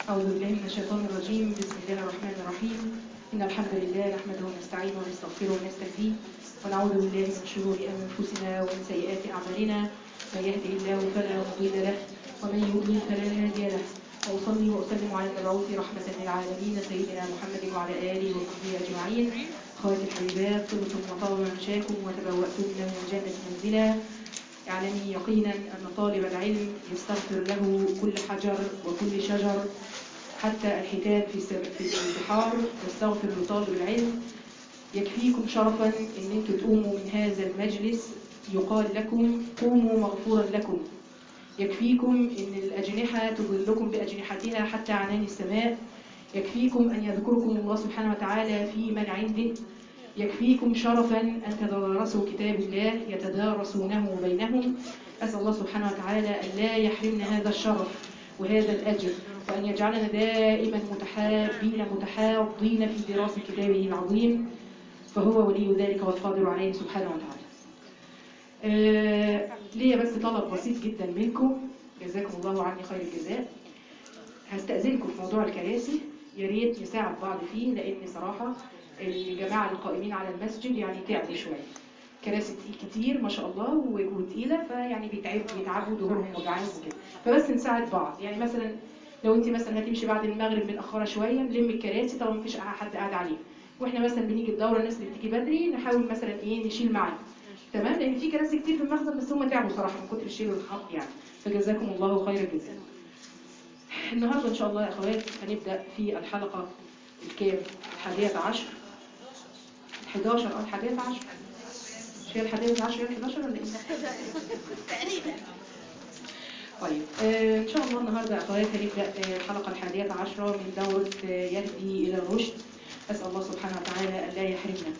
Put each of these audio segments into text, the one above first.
أعوذ بالله من الشيطان الرجيم. بسم الله الرحمن الرحيم. إن الحمد لله نحمده ونستعينه ونستغفره ونستهديه ونعوذ بالله من شرور أنفسنا ومن سيئات أعمالنا. من يهده الله فلا مضل له ومن يضلل فلا هادي له. وأصلي وأسلم على المبعوث رحمة للعالمين سيدنا محمد وعلى آله وصحبه أجمعين. خواتي الحبيبات، طبتم وطاب ممشاكم وتبوأتم من الجنة منزلا. اعلمي يقينا أن طالب العلم يستغفر له كل حجر وكل شجر، حتى الحيتان في البحار تستغفر لطالب العلم. يكفيكم شرفا ان انتم تقوموا من هذا المجلس يقال لكم قوموا مغفورا لكم. يكفيكم ان الأجنحة تظلكم بأجنحتها حتى عنان السماء. يكفيكم أن يذكركم الله سبحانه وتعالى في من عنده. يكفيكم شرفا أن تدارسوا كتاب الله يتدارسونه بينهم. أسأل الله سبحانه وتعالى أن لا يحرمنا هذا الشرف وهذا الأجر، وأن يجعلنا دائما متحابين متحاضين في دراسة كتابه العظيم، فهو ولي ذلك والقادر عليه سبحانه وتعالى. ليا بس طلب بسيط جدا منكم، جزاكم الله عني خير الجزاء. هستأذنكم في موضوع الكراسي، يا ريت نساعد بعض فيه، لأن صراحة الجماعة القائمين على المسجد يعني تعبوا شوية. كراسي كتير ما شاء الله وتقيلة، فيعني بيتعبوا ظهورهم وجعان وكده، فبس نساعد بعض. يعني مثلا لو انت مثلا هتمشي بعد المغرب متأخرة شوية نلم الكراسي طالما مفيش حد قاعد عليها، واحنا مثلا بنيجي الدورة الناس اللي بتيجي بدري نحاول مثلا ايه نشيل معاهم. تمام، لان في كراسي كتير في المخزن بس هم تعبوا صراحة من كتر الشيل والحط يعني، فجزاكم الله خير الجزاء. النهارده ان شاء الله يا اخوات هنبدأ في الحلقة الكام؟ 11 11 11 مش هي 11 هي 11 ولا ايه؟ تقريبا. طيب ان شاء الله النهارده يا اخوات هنبدا الحلقه 11 من دوره يهدي الى الرشد. اسال الله سبحانه وتعالى ان لا يحرمنا.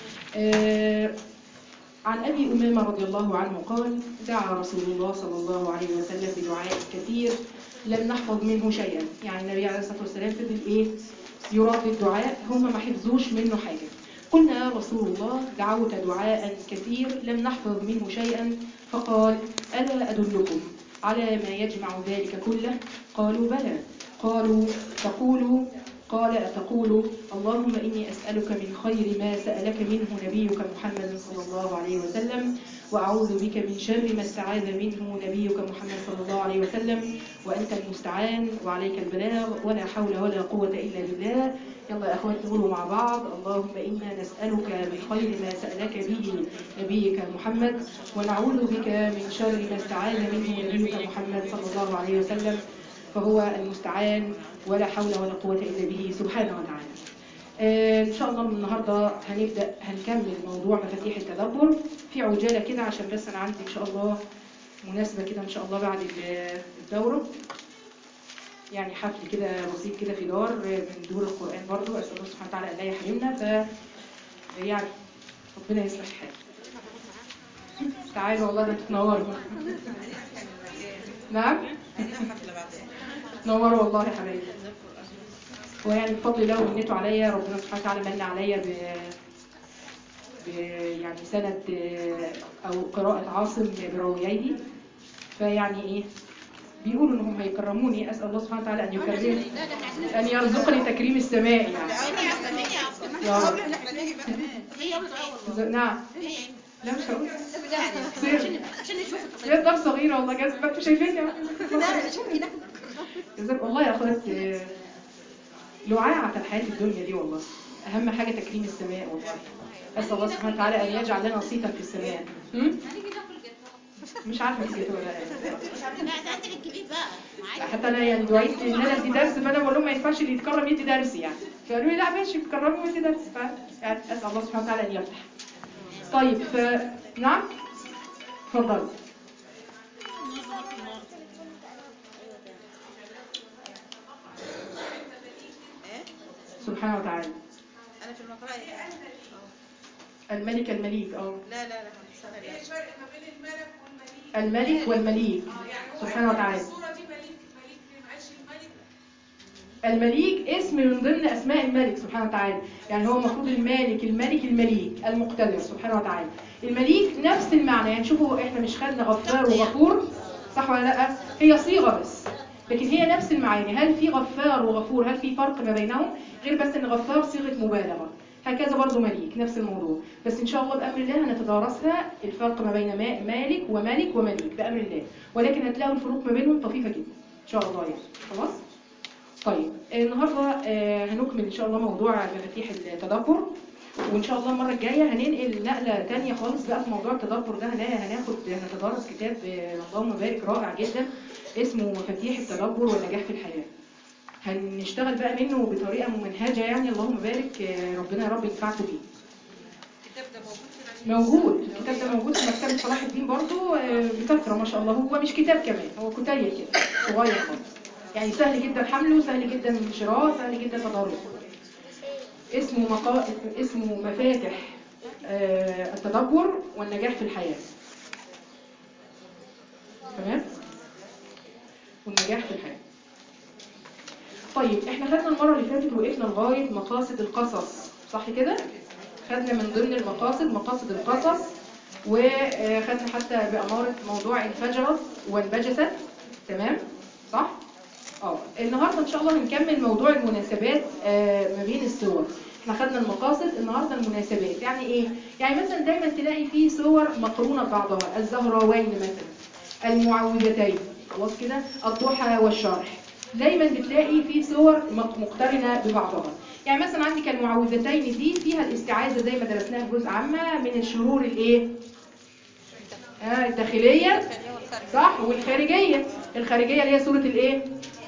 عن ابي امامه رضي الله عنه قال: دعا رسول الله صلى الله عليه وسلم بدعاء كثير لم نحفظ منه شيئا. يعني النبي عليه الصلاه والسلام فضل ايه يردد دعاء هم ما حفظوش منه حاجه. قلنا يا رسول الله دعوت دعاء كثير لم نحفظ منه شيئا، فقال: ألا أدلكم على ما يجمع ذلك كله؟ قالوا بلى. قالوا قال أتقول اللهم إني أسألك من خير ما سألك منه نبيك محمد صلى الله عليه وسلم، وأعوذ بك من شر ما استعاذ منه نبيك محمد صلى الله عليه وسلم، وأنت المستعان وعليك البلاغ ولا حول ولا قوة إلا بالله. يلا يا أخوات نقولوا مع بعض: اللهم إنا نسألك من خير ما سألك به نبيك محمد، ونعوذ بك من شر ما استعاذ منه نبيك محمد صلى الله عليه وسلم، فهو المستعان ولا حول ولا قوة إلا به سبحانه وتعالى. إن شاء الله من النهاردة هنكمل موضوع مفاتيح التدبر في عجالة كده، عشان بس أنا عندي إن شاء الله مناسبة كده إن شاء الله بعد الدورة، يعني حفل كده بسيط كده في دار من دور القرآن برضو. أسأل الله سبحانه وتعالى أن لا يحرمنا، يعني ربنا يصلح الحال. تعالوا والله ده تتنوروا. نعم تنوروا والله يا حبايبي. ويعني بفضل الله ومنته عليا ربنا سبحانه وتعالى من عليا يعني سند او قراءة عاصم براوييه، فيعني ايه بيقولوا انهم هيكرموني. اسال الله سبحانه وتعالى ان يكرمني، ان يرزقني تكريم السماء يعني. نعم لا مش هقول عشان نشوف يا دار صغيره والله جاز انتوا شايفيني جزاك والله يا اخوات. لعاعة الحياة الدنيا دي والله اهم حاجة تكريم السماء والله. اسال الله سبحانه وتعالى ان يجعل لنا صيتا في السماء. مش عارفه تيجي ولا لا ده عندك الكبير بقى. حتى انا يعني دعيت ان انا ادي درس، فانا بقول لهم ما ينفعش اللي يتكرم يدي درس يعني، فقالوا لي لا ماشي تكرمي وادي درس، يعني اسال الله سبحانه وتعالى ان يفتح. طيب نعم اتفضل. سبحانه وتعالى. انا في المقرأة الملك المليك. لا ايه الفرق ما بين الملك والمليك؟ الملك والمليك سبحانه وتعالى. الصورة دي ملك ما قالش الملك. المليك اسم من ضمن اسماء الملك سبحانه وتعالى، يعني هو المفروض المالك الملك المليك المقتدر سبحانه وتعالى. المليك نفس المعنى، يعني شوفوا احنا مش خدنا غفار وغفور صح ولا لا؟ هي صيغه بس، لكن هي نفس المعاني. هل في غفار وغفور، هل في فرق ما بينهم؟ غير بس ان غفار صيغه مبالغه. هكذا برضو مليك نفس الموضوع، بس ان شاء الله بامر الله هنتدارسها الفرق ما بين مالك وملك ومليك بامر الله، ولكن هتلاقوا الفروق ما بينهم طفيفه جدا ان شاء الله يعني. خلاص. طيب النهارده هنكمل ان شاء الله موضوع مفاتيح التدبر، وان شاء الله المره الجايه هننقل نقله ثانيه خالص بقى في موضوع التدبر ده. هنتدرس كتاب اللهم بارك رائع جدا اسمه مفاتيح التدبر والنجاح في الحياه. هنشتغل بقى منه بطريقه ممنهجه يعني، اللهم بارك، ربنا يا رب ينفعكم بيه. الكتاب ده موجود الكتاب ده موجود في مكتبه صلاح الدين برضو بكثره ما شاء الله. هو مش كتاب كمان، هو كتيب كده صغير خالص يعني، سهل جدا حمله، سهل جدا شراءه، سهل جدا تدارسه. اسمه مفاتح التدبر والنجاح في الحياة. تمام؟ والنجاح في الحياة. طيب احنا خدنا المرة اللي فاتت وقفنا لغاية مقاصد القصص، صح كده؟ خدنا من ضمن المقاصد مقاصد القصص، وخدنا حتى بأمارة موضوع انفجرت وانبجست. تمام؟ صح؟ النهارده ان شاء الله هنكمل موضوع المناسبات ما بين السور. احنا خدنا المقاصد، النهارده المناسبات. يعني ايه؟ يعني مثلا دايما تلاقي فيه صور مقرونه ببعضها، الزهراوين مثلا، المعوذتين، خلاص كده، الضحى والشرح. دايما بتلاقي فيه صور مقترنه ببعضها. يعني مثلا عندك المعوذتين دي فيها الاستعاذه زي ما درسناها في جزء عامه من الشرور الايه؟ الداخليه صح، والخارجيه. الخارجيه اللي هي سوره الايه؟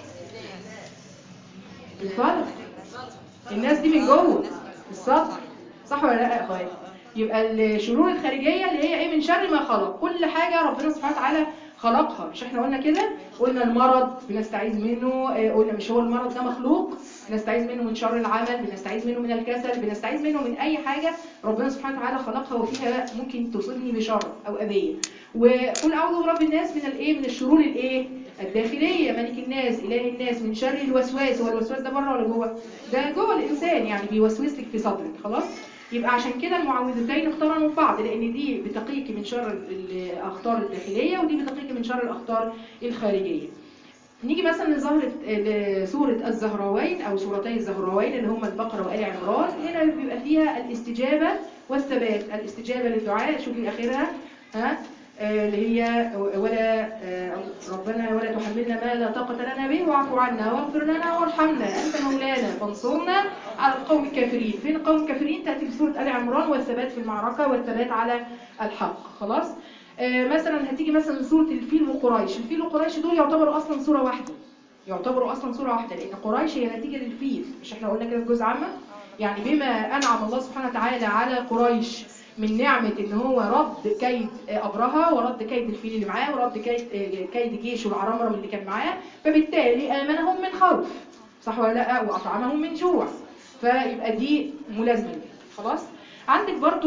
الفلق. الناس دي من جوه الصدر، صح ولا لا يا اخويا؟ يبقى الشرور الخارجيه اللي هي ايه؟ من شر ما خلق. كل حاجه ربنا سبحانه وتعالى خلقها. مش احنا قلنا كده؟ قلنا المرض بنستعيذ منه، قلنا مش هو المرض ده مخلوق، بنستعيذ منه من شر العمل، بنستعيذ منه من الكسل، بنستعيذ منه من اي حاجه ربنا سبحانه وتعالى خلقها وفيها ممكن تصيبني بشر او اذيه. وقل اعوذ برب الناس من الايه؟ من الشرور الايه؟ الداخليه، ملك الناس اله الناس، من شر الوسواس. هو الوسواس ده بره ولا جوه؟ ده جوه الانسان، يعني بيوسوس لك في صدرك. خلاص. يبقى عشان كده المعوذتين اقترنوا ببعض، لان دي بتقيك من شر الاخطار الداخليه، ودي بتقيك من شر الاخطار الخارجيه. نيجي مثلا لسوره الزهراوين او سورتي الزهراوين اللي هم البقره وآل عمران. هنا بيبقى فيها الاستجابه والثبات. الاستجابه للدعاء، شوفي اخرها اللي هي ولا ربنا ولا تحملنا ما لا طاقة لنا به واعف عنا واغفر لنا وارحمنا أنت مولانا فانصرنا على القوم الكافرين. فين القوم الكافرين؟ تأتي في سورة آل عمران، والثبات في المعركة والثبات على الحق. خلاص. مثلا هتيجي مثلا سورة الفيل وقريش. الفيل وقريش دول يعتبروا أصلا سورة واحدة، لأن قريش هي نتيجة للفيل. مش احنا قلنا كده في جزء عامة؟ يعني بما أنعم الله سبحانه وتعالى على قريش من نعمة ان هو رد كيد أبرهة، ورد كيد الفيل اللي معاه، ورد كيد جيشه العرمرم اللي كان معاه، فبالتالي آمنهم من خوف، صح ولا لا؟ وأطعمهم من جوع. فيبقى دي ملازمة. خلاص. عندك برضو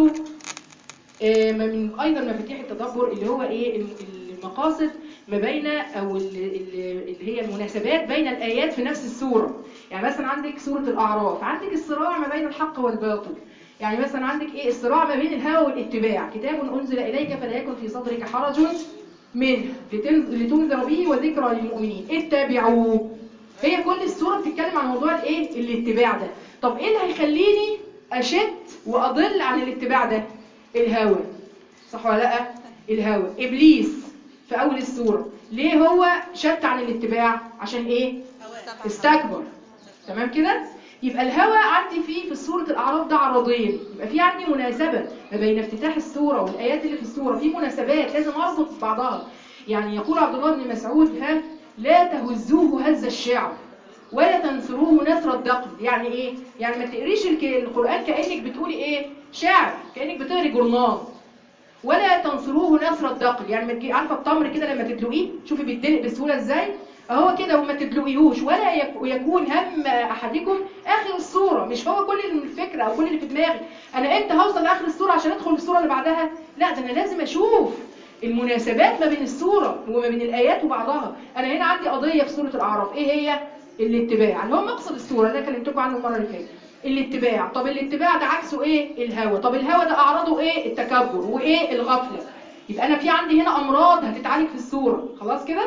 من أيضا مفاتيح التدبر اللي هو ايه؟ المقاصد ما بين او اللي هي المناسبات بين الآيات في نفس السورة. يعني مثلا عندك سورة الأعراف، عندك الصراع ما بين الحق والباطل. يعني مثلا عندك ايه؟ الصراع ما بين الهوى والاتباع. كتاب انزل اليك فلا يكن في صدرك حرج منه لتنذر به وذكرى للمؤمنين اتبعوه. هي كل السوره بتتكلم عن موضوع الايه؟ الاتباع ده. طب ايه اللي هيخليني اشد واضل عن الاتباع ده؟ الهوى، صح ولا لا؟ الهوى. ابليس في اول السوره ليه هو شد عن الاتباع؟ عشان ايه؟ استكبر. تمام كده؟ يبقى الهوى عندي فيه في السورة الأعراف ده عرضين. يبقى في عندي مناسبة ما بين افتتاح السورة والآيات اللي في السورة، في مناسبات لازم أربط بعضها. يعني يقول عبد الله بن مسعود لا تهزوه هز الشعر ولا تنثروه نثر الدقل. يعني ايه؟ يعني ما تقريش القرآن كأنك بتقولي ايه؟ شعر، كأنك بتقري جورنال. ولا تنصروه نصر الدقل، يعني ما تجي عارفه التمر كده لما تدلقيه شوفي بيتدلق بسهوله ازاي اهو كده، وما تدلقيهوش. ولا يكون هم احدكم اخر السوره. مش هو كل الفكره او كل اللي في دماغي انا امتى هوصل لاخر السوره عشان ادخل السوره اللي بعدها. لا، ده انا لازم اشوف المناسبات ما بين السوره وما بين الايات وبعضها. انا هنا عندي قضيه في سوره الاعراف، ايه هي؟ الاتباع، اللي هو مقصد السوره اللي كلمتكم عنه المره اللي فاتت. الاتباع. طب الاتباع ده عكسه ايه؟ الهوى. طب الهوى ده اعراضه ايه؟ التكبر وايه؟ الغفله. يبقى انا في عندي هنا امراض هتتعالج في السوره. خلاص كده؟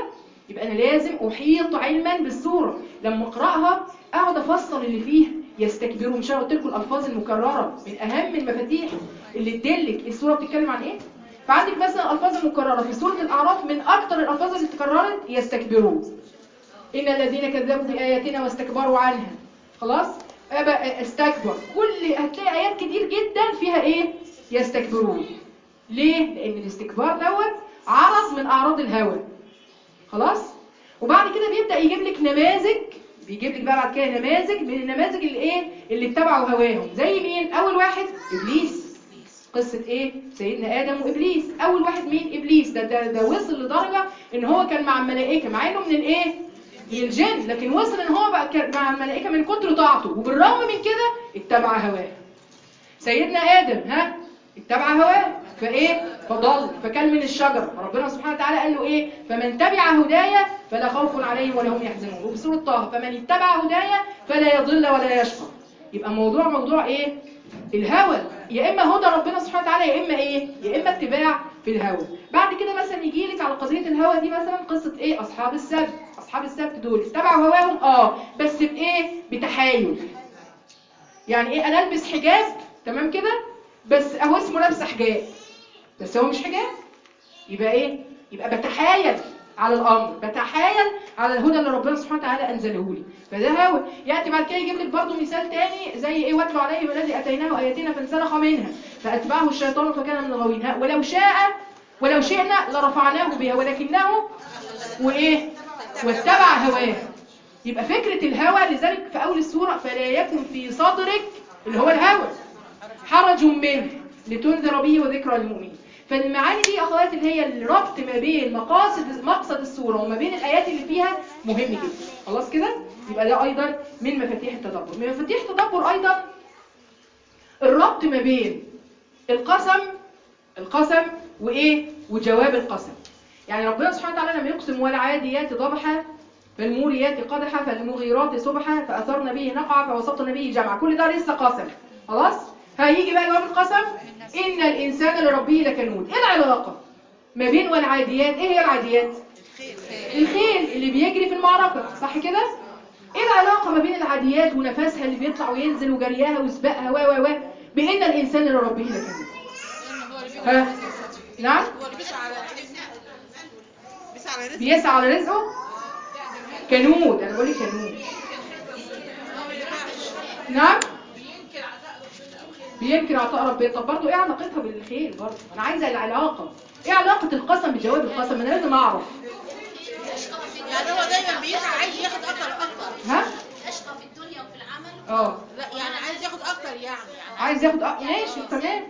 يبقى انا لازم احيط علما بالسوره، لما اقراها اقعد افصل اللي فيها. يستكبرون، مش انا قلت لكم الالفاظ المكرره من اهم المفاتيح اللي تدلك السوره بتتكلم عن ايه. فعندك مثلا الالفاظ المكرره في سوره الاعراف، من اكتر الالفاظ اللي اتكررت يستكبرون، ان الذين كذبوا باياتنا واستكبروا عنها. خلاص، ابى استكبر، كل هتلاقي ايات كتير جدا فيها ايه؟ يستكبرون. ليه؟ لان الاستكبار دوت عرض من اعراض الهوى. خلاص، وبعد كده بيبدا يجيب لك نماذج، بيجيب لك بقى بعد كده نماذج من النماذج اللي ايه؟ اللي اتبعوا هواهم. زي مين؟ اول واحد ابليس. قصه ايه؟ سيدنا ادم وابليس. اول واحد مين؟ ابليس. ده وصل لدرجه ان هو كان مع الملائكه، مع انه من الايه؟ من الجن، لكن وصل ان هو بقى مع الملائكه من كتر طاعته، وبالرغم من كده اتبع هواه. سيدنا ادم اتبع هواه فايه؟ فضل، فكل من الشجره. ربنا سبحانه وتعالى قال له ايه؟ فمن تبع هدايا فلا خوف عليهم ولا هم يحزنون. وفي سوره طه فمن اتبع هدايا فلا يضل ولا يشقى. يبقى موضوع ايه؟ الهوى، يا اما هدى ربنا سبحانه وتعالى، يا اما ايه؟ يا اما اتباع في الهوى. بعد كده مثلا يجي لك على قضيه الهوى دي مثلا قصه ايه؟ اصحاب السبت. اصحاب السبت دول اتبعوا هواهم بس بايه؟ بتحايل. يعني ايه؟ انا البس حجاب تمام كده، بس اهو اسمه لابسه حجاب بس هو مش حجاب. يبقى ايه؟ يبقى بتحايل على الامر، بتحايل على الهدى اللي ربنا سبحانه وتعالى انزله لي، فده هوى. ياتي بعد كده يجيب لك برضه مثال تاني زي ايه؟ واتلو عليهم الذي اتيناه اياتنا فانسلخ منها فاتبعه الشيطان فكان من الغاوين. ولو شئنا لرفعناه بها ولكنه وايه؟ واتبع هواه. يبقى فكره الهوى، لذلك في اول السوره فلا يكن في صدرك اللي هو الهوى حرج منه لتنذر به وذكرى للمؤمنين. فالمعاني دي اخوات اللي هي الربط ما بين مقصد السوره وما بين الايات اللي فيها مهم جدا. خلاص كده، يبقى ده ايضا من مفاتيح التدبر. من مفاتيح التدبر ايضا الربط ما بين القسم وايه؟ وجواب القسم. يعني ربنا سبحانه وتعالى لما يقسم والعاديات ضبحا فالموريات قدحا فالمغيرات صبحا فاثرن به نقعا فوسطن به جمعا. كل ده لسه قسم. خلاص، هيجي بقى جواب القسم: ان الانسان لربه لكنود. ايه العلاقه ما بين والعاديات؟ ايه هي العاديات؟ الخيل اللي بيجري في المعركه، صح كده؟ ايه العلاقه ما بين العاديات ونفسها اللي بيطلع وينزل وجريها وسباقها و بان الانسان لربه لكنود؟ نعم، بيسعى على رزقه. كنود، انا بقول لك كنود. نعم، بينكر عطاء ربنا. طب برضه ايه علاقتها بالخيل؟ برضه انا عايزه العلاقه. ايه علاقه القسم بجواب القسم؟ انا لازم اعرف. يعني هو دايما بيسعى عايز ياخد اكتر واكتر. اشقى في الدنيا وفي العمل. لا يعني عايز ياخد اكتر، يعني عايز ياخد ماشي تمام.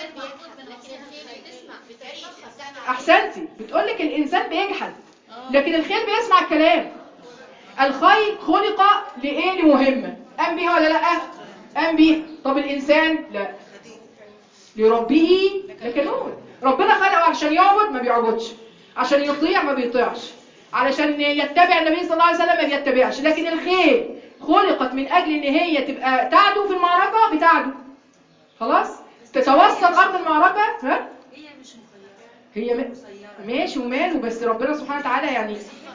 احسنتي، بتقولك الانسان بيجحد لكن الخيل بيسمع الكلام. الخيل خلق لايه؟ لمهمه، قام بيها ولا لا؟ قام بيها. طب الانسان لا، لربه لكنود. ربنا خلقه علشان يعبد ما بيعبدش، عشان يطيع ما بيطيعش، علشان يتبع النبي صلى الله عليه وسلم ما بيتبعش. لكن الخيل خلقت من اجل ان هي تبقى تعدو في المعركه، بتعدو. خلاص، تتوسط ارض المعركه. هي مش مخيره، هي ماشي وماله، بس ربنا سبحانه وتعالى يعني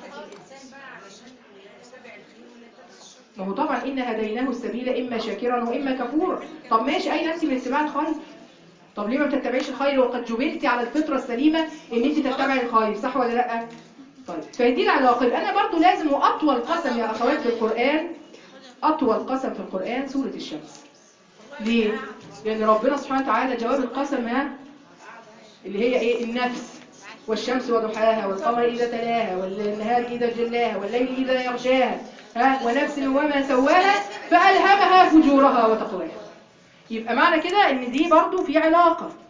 ما هو طبعا إن هديناه السبيل إما شاكرا وإما كفورا. طب ماشي، أين أنت من اتباع الخير؟ طب ليه ما بتتبعيش الخير وقد جبلتي على الفطرة السليمة إن أنت تتبعي الخير، صح ولا لأ؟ طيب، فدي العلاقة. أنا برضو لازم، وأطول قسم يا أخوات في القرآن، أطول قسم في القرآن سورة الشمس. ليه؟ لأن ربنا سبحانه وتعالى جواب القسم اللي هي إيه؟ النفس. والشمس وضحاها والقمر إذا تلاها والنهار إذا جلاها والليل إذا يغشاها ونفس وما سواها فألهمها فجورها وتقواها. يبقى معنى كده ان دي برضو في علاقة